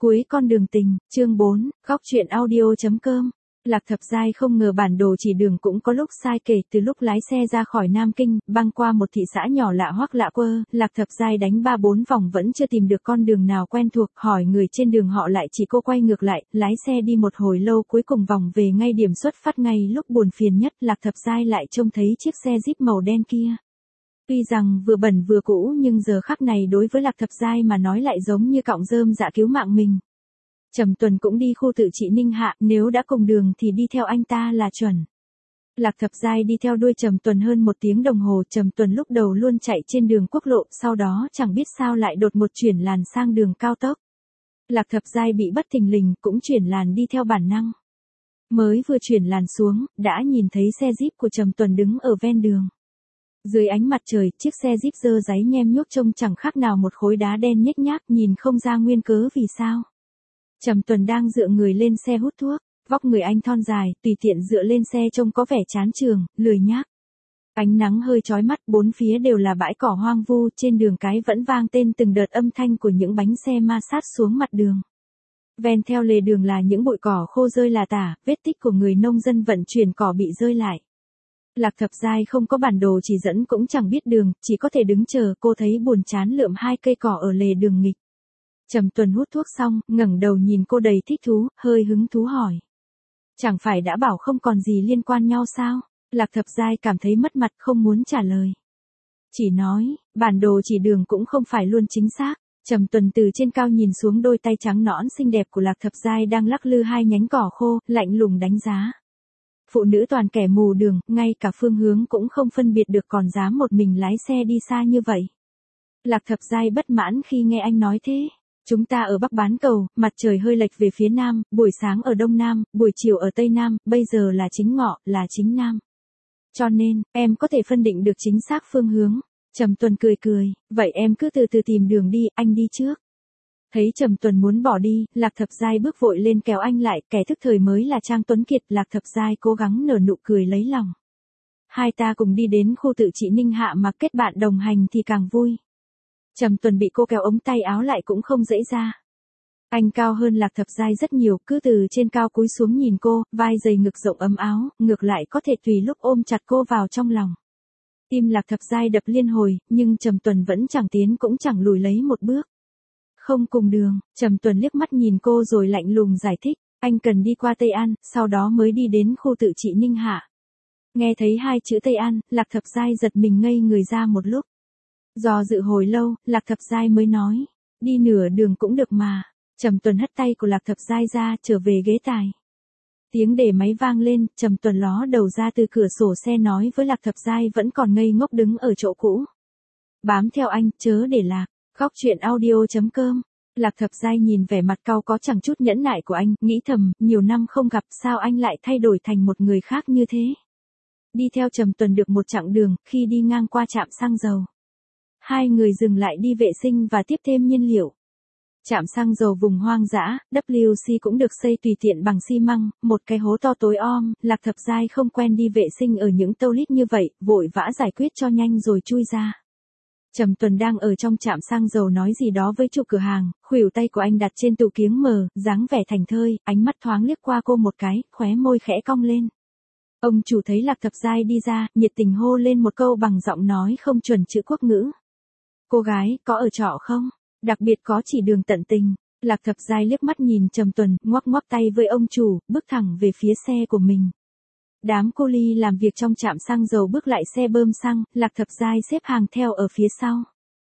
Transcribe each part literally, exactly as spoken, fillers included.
Cuối con đường tình, chương bốn, góc truyện audio.com. Lạc Thập Giai không ngờ bản đồ chỉ đường cũng có lúc sai kể, từ lúc lái xe ra khỏi Nam Kinh, băng qua một thị xã nhỏ lạ hoắc lạ quơ, Lạc Thập Giai đánh ba bốn vòng vẫn chưa tìm được con đường nào quen thuộc, hỏi người trên đường họ lại chỉ cô quay ngược lại, lái xe đi một hồi lâu cuối cùng vòng về ngay điểm xuất phát. Ngay lúc buồn phiền nhất, Lạc Thập Giai lại trông thấy chiếc xe Jeep màu đen kia. Tuy rằng vừa bẩn vừa cũ nhưng giờ khắc này đối với Lạc Thập Giai mà nói lại giống như cọng rơm dạ cứu mạng mình. Trầm Tuần cũng đi khu tự trị Ninh Hạ, nếu đã cùng đường thì đi theo anh ta là chuẩn. Lạc Thập Giai đi theo đuôi Trầm Tuần hơn một tiếng đồng hồ. Trầm Tuần lúc đầu luôn chạy trên đường quốc lộ, sau đó chẳng biết sao lại đột một chuyển làn sang đường cao tốc. Lạc Thập Giai bị bất thình lình, cũng chuyển làn đi theo bản năng. Mới vừa chuyển làn xuống, đã nhìn thấy xe Jeep của Trầm Tuần đứng ở ven đường. Dưới ánh mặt trời, chiếc xe Jeep dơ dáy nhem nhuốc trông chẳng khác nào một khối đá đen nhếch nhác, nhìn không ra nguyên cớ vì sao. Trầm Tuần đang dựa người lên xe hút thuốc, vóc người anh thon dài, tùy tiện dựa lên xe trông có vẻ chán chường, lười nhác. Ánh nắng hơi chói mắt, bốn phía đều là bãi cỏ hoang vu, trên đường cái vẫn vang tên từng đợt âm thanh của những bánh xe ma sát xuống mặt đường. Ven theo lề đường là những bụi cỏ khô rơi lả tả, vết tích của người nông dân vận chuyển cỏ bị rơi lại. Lạc Thập Giai không có bản đồ chỉ dẫn cũng chẳng biết đường, chỉ có thể đứng chờ. Cô thấy buồn chán lượm hai cây cỏ ở lề đường nghịch. Trầm Tuần hút thuốc xong, ngẩng đầu nhìn cô đầy thích thú, hơi hứng thú hỏi. Chẳng phải đã bảo không còn gì liên quan nhau sao? Lạc Thập Giai cảm thấy mất mặt không muốn trả lời. Chỉ nói, bản đồ chỉ đường cũng không phải luôn chính xác. Trầm Tuần từ trên cao nhìn xuống đôi tay trắng nõn xinh đẹp của Lạc Thập Giai đang lắc lư hai nhánh cỏ khô, lạnh lùng đánh giá. Phụ nữ toàn kẻ mù đường, ngay cả phương hướng cũng không phân biệt được còn dám một mình lái xe đi xa như vậy. Lạc Thập Giai bất mãn khi nghe anh nói thế. Chúng ta ở Bắc Bán Cầu, mặt trời hơi lệch về phía Nam, buổi sáng ở Đông Nam, buổi chiều ở Tây Nam, bây giờ là chính ngọ, là chính Nam. Cho nên, em có thể phân định được chính xác phương hướng. Trầm Tuần cười cười, vậy em cứ từ từ tìm đường đi, anh đi trước. Thấy Trầm Tuần muốn bỏ đi, Lạc Thập Giai bước vội lên kéo anh lại, kẻ thức thời mới là Trang Tuấn Kiệt. Lạc Thập Giai cố gắng nở nụ cười lấy lòng. Hai ta cùng đi đến khu tự trị Ninh Hạ mà kết bạn đồng hành thì càng vui. Trầm Tuần bị cô kéo ống tay áo lại cũng không dễ ra. Anh cao hơn Lạc Thập Giai rất nhiều, cứ từ trên cao cúi xuống nhìn cô, vai dày ngực rộng ấm áo, ngược lại có thể tùy lúc ôm chặt cô vào trong lòng. Tim Lạc Thập Giai đập liên hồi, nhưng Trầm Tuần vẫn chẳng tiến cũng chẳng lùi lấy một bước. Không cùng đường, Trầm Tuần liếc mắt nhìn cô rồi lạnh lùng giải thích, anh cần đi qua Tây An, sau đó mới đi đến khu tự trị Ninh Hạ. Nghe thấy hai chữ Tây An, Lạc Thập Giai giật mình ngây người ra một lúc. Do dự hồi lâu, Lạc Thập Giai mới nói, đi nửa đường cũng được mà. Trầm Tuần hất tay của Lạc Thập Giai ra, trở về ghế tài. Tiếng để máy vang lên, Trầm Tuần ló đầu ra từ cửa sổ xe nói với Lạc Thập Giai vẫn còn ngây ngốc đứng ở chỗ cũ. Bám theo anh, chớ để lạc. Góc truyện audio.com. Lạc Thập Giai nhìn vẻ mặt cau có chẳng chút nhẫn nại của anh, nghĩ thầm, nhiều năm không gặp sao anh lại thay đổi thành một người khác như thế. Đi theo Trầm Tuần được một chặng đường, khi đi ngang qua trạm xăng dầu. Hai người dừng lại đi vệ sinh và tiếp thêm nhiên liệu. Trạm xăng dầu vùng hoang dã, W C cũng được xây tùy tiện bằng xi măng, một cái hố to tối om. Lạc Thập Giai không quen đi vệ sinh ở những toilet như vậy, vội vã giải quyết cho nhanh rồi chui ra. Trầm Tuần đang ở trong trạm xăng dầu nói gì đó với chủ cửa hàng, khuỷu tay của anh đặt trên tủ kiếng mờ, dáng vẻ thảnh thơi, ánh mắt thoáng liếc qua cô một cái, khóe môi khẽ cong lên. Ông chủ thấy Lạc Thập Giai đi ra, nhiệt tình hô lên một câu bằng giọng nói không chuẩn chữ quốc ngữ. Cô gái, có ở trọ không? Đặc biệt có chỉ đường tận tình. Lạc Thập Giai liếc mắt nhìn Trầm Tuần, ngoắc ngoắc tay với ông chủ, bước thẳng về phía xe của mình. Đám cô ly làm việc trong trạm xăng dầu bước lại xe bơm xăng, Lạc Thập Giai xếp hàng theo ở phía sau.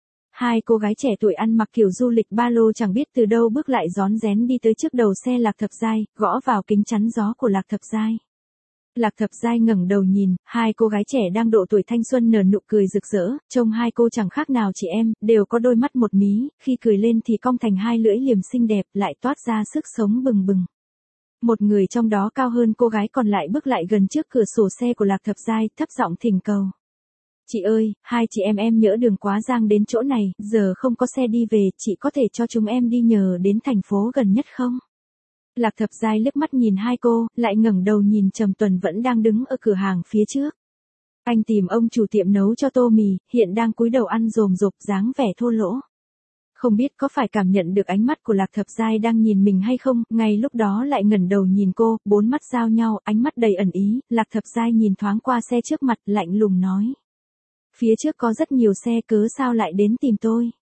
Hai cô gái trẻ tuổi ăn mặc kiểu du lịch ba lô chẳng biết từ đâu bước lại rón rén đi tới trước đầu xe Lạc Thập Giai, gõ vào kính chắn gió của Lạc Thập Giai. Lạc Thập Giai ngẩng đầu nhìn, hai cô gái trẻ đang độ tuổi thanh xuân nở nụ cười rực rỡ, trông hai cô chẳng khác nào chị em, đều có đôi mắt một mí, khi cười lên thì cong thành hai lưỡi liềm xinh đẹp, lại toát ra sức sống bừng bừng. Một người trong đó cao hơn cô gái còn lại bước lại gần trước cửa sổ xe của Lạc Thập Giai, thấp giọng thỉnh cầu. Chị ơi, hai chị em em nhỡ đường quá giang đến chỗ này, giờ không có xe đi về, chị có thể cho chúng em đi nhờ đến thành phố gần nhất không? Lạc Thập Giai liếc mắt nhìn hai cô, lại ngẩng đầu nhìn Trầm Tuần vẫn đang đứng ở cửa hàng phía trước. Anh tìm ông chủ tiệm nấu cho tô mì, hiện đang cúi đầu ăn rồm rộp dáng vẻ thô lỗ. Không biết có phải cảm nhận được ánh mắt của Lạc Thập Giai đang nhìn mình hay không, ngay lúc đó lại ngẩng đầu nhìn cô, bốn mắt giao nhau, ánh mắt đầy ẩn ý, Lạc Thập Giai nhìn thoáng qua xe trước mặt, lạnh lùng nói. Phía trước có rất nhiều xe, cớ sao lại đến tìm tôi?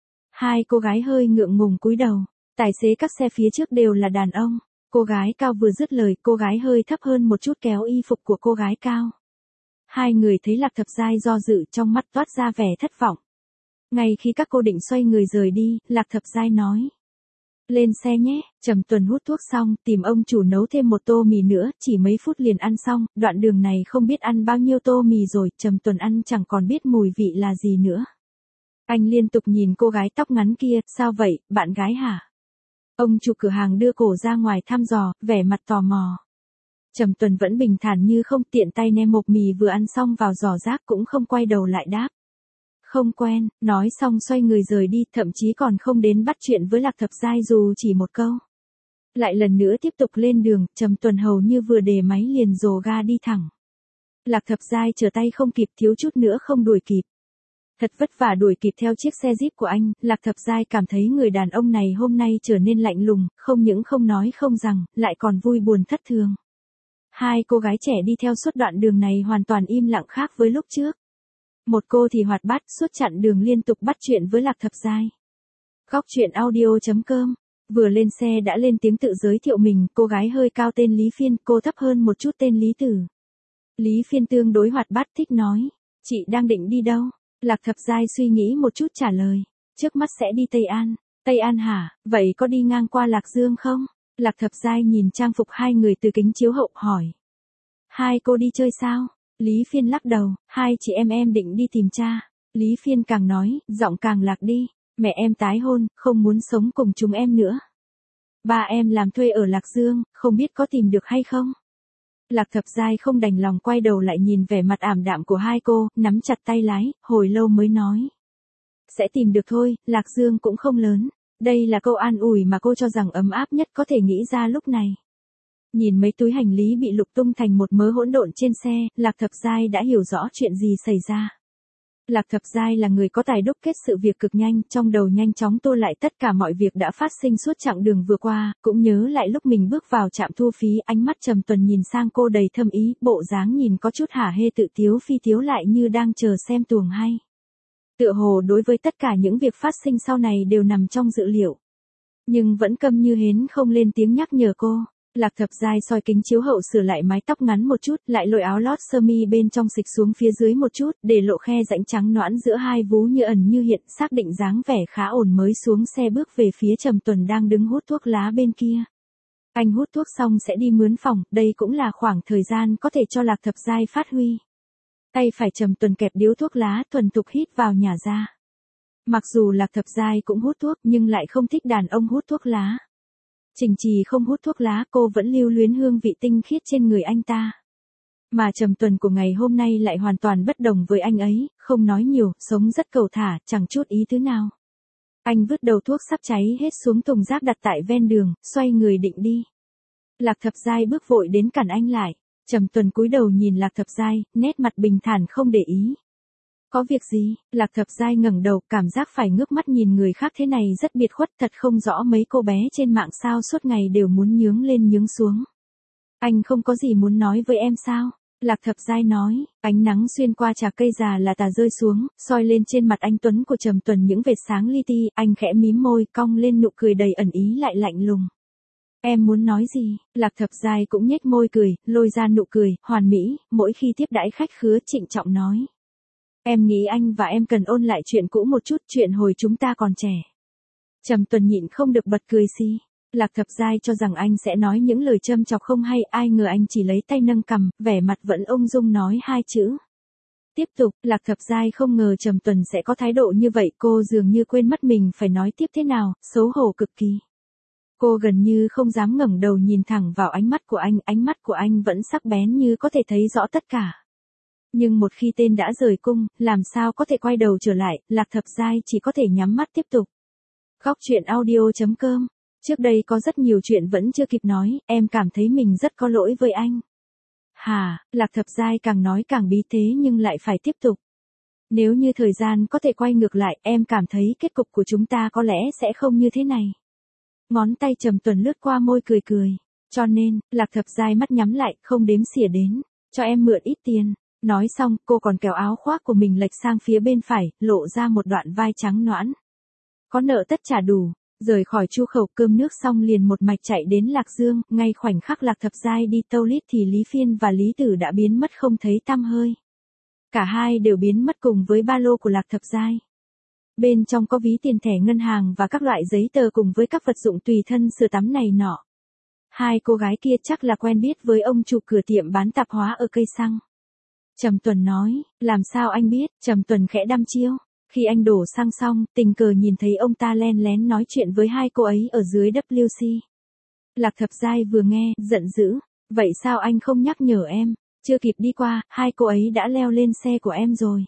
Hai cô gái hơi ngượng ngùng cúi đầu, tài xế các xe phía trước đều là đàn ông. Cô gái cao vừa dứt lời, cô gái hơi thấp hơn một chút kéo y phục của cô gái cao. Hai người thấy Lạc Thập Giai do dự, trong mắt toát ra vẻ thất vọng. Ngay khi các cô định xoay người rời đi, Lạc Thập Giai nói. Lên xe nhé, Trầm Tuần hút thuốc xong, tìm ông chủ nấu thêm một tô mì nữa, chỉ mấy phút liền ăn xong, đoạn đường này không biết ăn bao nhiêu tô mì rồi, Trầm Tuần ăn chẳng còn biết mùi vị là gì nữa. Anh liên tục nhìn cô gái tóc ngắn kia, sao vậy, bạn gái hả? Ông chủ cửa hàng đưa cổ ra ngoài thăm dò, vẻ mặt tò mò. Trầm Tuần vẫn bình thản như không, tiện tay ném hộp mì vừa ăn xong vào giỏ rác, cũng không quay đầu lại đáp. Không quen, nói xong xoay người rời đi, thậm chí còn không đến bắt chuyện với Lạc Thập Giai dù chỉ một câu. Lại lần nữa tiếp tục lên đường, Trầm Tuần hầu như vừa để máy liền dồ ga đi thẳng. Lạc Thập Giai trở tay không kịp, thiếu chút nữa không đuổi kịp. Thật vất vả đuổi kịp theo chiếc xe Jeep của anh, Lạc Thập Giai cảm thấy người đàn ông này hôm nay trở nên lạnh lùng, không những không nói không rằng, lại còn vui buồn thất thường. Hai cô gái trẻ đi theo suốt đoạn đường này hoàn toàn im lặng khác với lúc trước. Một cô thì hoạt bát, suốt chặng đường liên tục bắt chuyện với Lạc Thập Giai. Góc truyện audio chấm com. Vừa lên xe đã lên tiếng tự giới thiệu mình, cô gái hơi cao tên Lý Phiên, cô thấp hơn một chút tên Lý Tử. Lý Phiên tương đối hoạt bát thích nói. Chị đang định đi đâu? Lạc Thập Giai suy nghĩ một chút trả lời. Trước mắt sẽ đi Tây An. Tây An hả? Vậy có đi ngang qua Lạc Dương không? Lạc Thập Giai nhìn trang phục hai người từ kính chiếu hậu hỏi. Hai cô đi chơi sao? Lý Phiên lắc đầu, hai chị em em định đi tìm cha. Lý Phiên càng nói, giọng càng lạc đi. Mẹ em tái hôn, không muốn sống cùng chúng em nữa. Ba em làm thuê ở Lạc Dương, không biết có tìm được hay không? Lạc Thập Giai không đành lòng quay đầu lại nhìn vẻ mặt ảm đạm của hai cô, nắm chặt tay lái, hồi lâu mới nói. Sẽ tìm được thôi, Lạc Dương cũng không lớn. Đây là câu an ủi mà cô cho rằng ấm áp nhất có thể nghĩ ra lúc này. Nhìn mấy túi hành lý bị lục tung thành một mớ hỗn độn trên xe, Lạc Thập Giai đã hiểu rõ chuyện gì xảy ra. Lạc Thập Giai là người có tài đúc kết sự việc cực nhanh, trong đầu nhanh chóng tô lại tất cả mọi việc đã phát sinh suốt chặng đường vừa qua, cũng nhớ lại lúc mình bước vào trạm thu phí, ánh mắt Trầm Tuần nhìn sang cô đầy thâm ý, bộ dáng nhìn có chút hả hê tự tiếu phi tiếu lại như đang chờ xem tuồng hay. Tựa hồ đối với tất cả những việc phát sinh sau này đều nằm trong dự liệu. Nhưng vẫn câm như hến không lên tiếng nhắc nhở cô. Lạc Thập Giai soi kính chiếu hậu sửa lại mái tóc ngắn một chút, lại lội áo lót sơ mi bên trong xịch xuống phía dưới một chút, để lộ khe rãnh trắng nõn giữa hai vú như ẩn như hiện, xác định dáng vẻ khá ổn mới xuống xe bước về phía Trầm Tuần đang đứng hút thuốc lá bên kia. Anh hút thuốc xong sẽ đi mướn phòng, đây cũng là khoảng thời gian có thể cho Lạc Thập Giai phát huy. Tay phải Trầm Tuần kẹp điếu thuốc lá thuần thục hít vào nhả ra. Mặc dù Lạc Thập Giai cũng hút thuốc nhưng lại không thích đàn ông hút thuốc lá. Trình Trì không hút thuốc lá, cô vẫn lưu luyến hương vị tinh khiết trên người anh ta. Mà Trầm Tuần của ngày hôm nay lại hoàn toàn bất đồng với anh ấy, không nói nhiều, sống rất cầu thả, chẳng chút ý thứ nào. Anh vứt đầu thuốc sắp cháy hết xuống thùng rác đặt tại ven đường, xoay người định đi. Lạc Thập Giai bước vội đến cản anh lại. Trầm Tuần cúi đầu nhìn Lạc Thập Giai, nét mặt bình thản không để ý. Có việc gì? Lạc Thập Giai ngẩng đầu, cảm giác phải ngước mắt nhìn người khác thế này rất biệt khuất, thật không rõ mấy cô bé trên mạng sao suốt ngày đều muốn nhướng lên nhướng xuống. Anh không có gì muốn nói với em sao? Lạc Thập Giai nói, ánh nắng xuyên qua trà cây già là tà rơi xuống, soi lên trên mặt anh Tuấn của Trầm Tuần những vệt sáng li ti, anh khẽ mím môi, cong lên nụ cười đầy ẩn ý lại lạnh lùng. Em muốn nói gì? Lạc Thập Giai cũng nhếch môi cười, lôi ra nụ cười, hoàn mỹ, mỗi khi tiếp đãi khách khứa trịnh trọng nói. Em nghĩ anh và em cần ôn lại chuyện cũ một chút, chuyện hồi chúng ta còn trẻ. Trầm Tuần nhịn không được bật cười xì. Lạc Thập Giai cho rằng anh sẽ nói những lời châm chọc không hay, ai ngờ anh chỉ lấy tay nâng cằm, vẻ mặt vẫn ung dung nói hai chữ. Tiếp tục, Lạc Thập Giai không ngờ Trầm Tuần sẽ có thái độ như vậy, cô dường như quên mất mình phải nói tiếp thế nào, xấu hổ cực kỳ. Cô gần như không dám ngẩng đầu nhìn thẳng vào ánh mắt của anh, ánh mắt của anh vẫn sắc bén như có thể thấy rõ tất cả. Nhưng một khi tên đã rời cung, làm sao có thể quay đầu trở lại, Lạc Thập Giai chỉ có thể nhắm mắt tiếp tục. Góc truyện audio chấm com. Trước đây có rất nhiều chuyện vẫn chưa kịp nói, em cảm thấy mình rất có lỗi với anh. Hà, Lạc Thập Giai càng nói càng bí thế nhưng lại phải tiếp tục. Nếu như thời gian có thể quay ngược lại, em cảm thấy kết cục của chúng ta có lẽ sẽ không như thế này. Ngón tay Trầm Tuần lướt qua môi cười cười. Cho nên, Lạc Thập Giai mắt nhắm lại, không đếm xỉa đến. Cho em mượn ít tiền. Nói xong, cô còn kéo áo khoác của mình lệch sang phía bên phải, lộ ra một đoạn vai trắng nõn. Có nợ tất trả đủ. Rời khỏi chu khẩu cơm nước xong liền một mạch chạy đến Lạc Dương, ngay khoảnh khắc Lạc Thập Giai đi toilet thì Lý Phiên và Lý Tử đã biến mất không thấy tăm hơi. Cả hai đều biến mất cùng với ba lô của Lạc Thập Giai. Bên trong có ví tiền thẻ ngân hàng và các loại giấy tờ cùng với các vật dụng tùy thân sửa tắm này nọ. Hai cô gái kia chắc là quen biết với ông chủ cửa tiệm bán tạp hóa ở cây xăng. Trầm Tuần nói, làm sao anh biết? Trầm Tuần khẽ đăm chiêu. Khi anh đổ xăng xong, tình cờ nhìn thấy ông ta len lén nói chuyện với hai cô ấy ở dưới W C. Lạc Thập Giai vừa nghe, giận dữ. Vậy sao anh không nhắc nhở em? Chưa kịp đi qua, hai cô ấy đã leo lên xe của em rồi.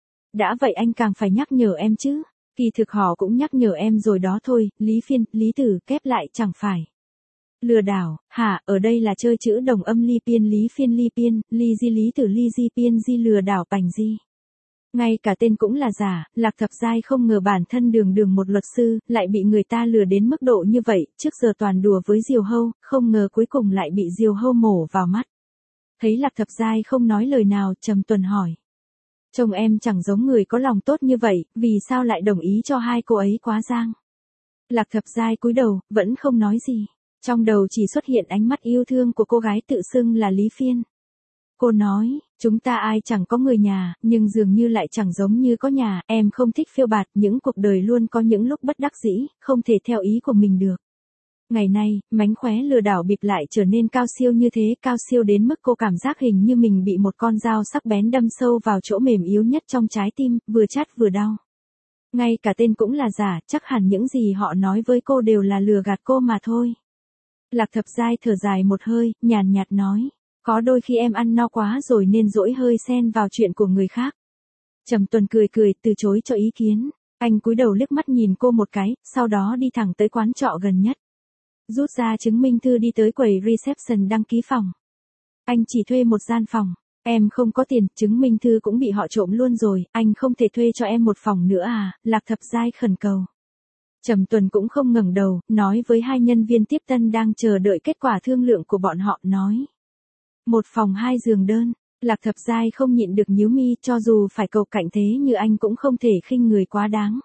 Đã vậy anh càng phải nhắc nhở em chứ. Kỳ thực họ cũng nhắc nhở em rồi đó thôi, Lý Phiên, Lý Tử kép lại chẳng phải. Lừa đảo, hả, ở đây là chơi chữ đồng âm Ly Piên Lý Phiên Ly Piên, Ly Di Lý Tử Ly Di Piên Di lừa đảo bành di. Ngay cả tên cũng là giả, Lạc Thập Giai không ngờ bản thân đường đường một luật sư, lại bị người ta lừa đến mức độ như vậy, trước giờ toàn đùa với Diều Hâu, không ngờ cuối cùng lại bị Diều Hâu mổ vào mắt. Thấy Lạc Thập Giai không nói lời nào, Trầm Tuần hỏi. Chồng em chẳng giống người có lòng tốt như vậy, vì sao lại đồng ý cho hai cô ấy quá giang? Lạc Thập Giai cúi đầu, vẫn không nói gì. Trong đầu chỉ xuất hiện ánh mắt yêu thương của cô gái tự xưng là Lý Phiên. Cô nói, chúng ta ai chẳng có người nhà, nhưng dường như lại chẳng giống như có nhà, em không thích phiêu bạt, những cuộc đời luôn có những lúc bất đắc dĩ, không thể theo ý của mình được. Ngày nay, mánh khóe lừa đảo bịp lại trở nên cao siêu như thế, cao siêu đến mức cô cảm giác hình như mình bị một con dao sắc bén đâm sâu vào chỗ mềm yếu nhất trong trái tim, vừa chát vừa đau. Ngay cả tên cũng là giả, chắc hẳn những gì họ nói với cô đều là lừa gạt cô mà thôi. Lạc Thập Giai thở dài một hơi, nhàn nhạt nói, có đôi khi em ăn no quá rồi nên dỗi hơi xen vào chuyện của người khác. Trầm Tuần cười cười, từ chối cho ý kiến. Anh cúi đầu liếc mắt nhìn cô một cái, sau đó đi thẳng tới quán trọ gần nhất. Rút ra chứng minh thư đi tới quầy reception đăng ký phòng. Anh chỉ thuê một gian phòng. Em không có tiền, chứng minh thư cũng bị họ trộm luôn rồi, anh không thể thuê cho em một phòng nữa à, Lạc Thập Giai khẩn cầu. Trầm Tuần cũng không ngẩng đầu, nói với hai nhân viên tiếp tân đang chờ đợi kết quả thương lượng của bọn họ, nói. Một phòng hai giường đơn, Lạc Thập Giai không nhịn được nhíu mi, cho dù phải cầu cạnh thế như anh cũng không thể khinh người quá đáng.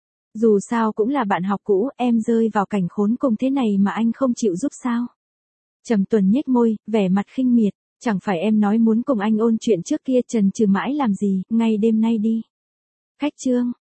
Dù sao cũng là bạn học cũ, em rơi vào cảnh khốn cùng thế này mà anh không chịu giúp sao? Trầm Tuần nhếch môi, vẻ mặt khinh miệt, chẳng phải em nói muốn cùng anh ôn chuyện trước kia trần trừ mãi làm gì, ngay đêm nay đi. Khách trương,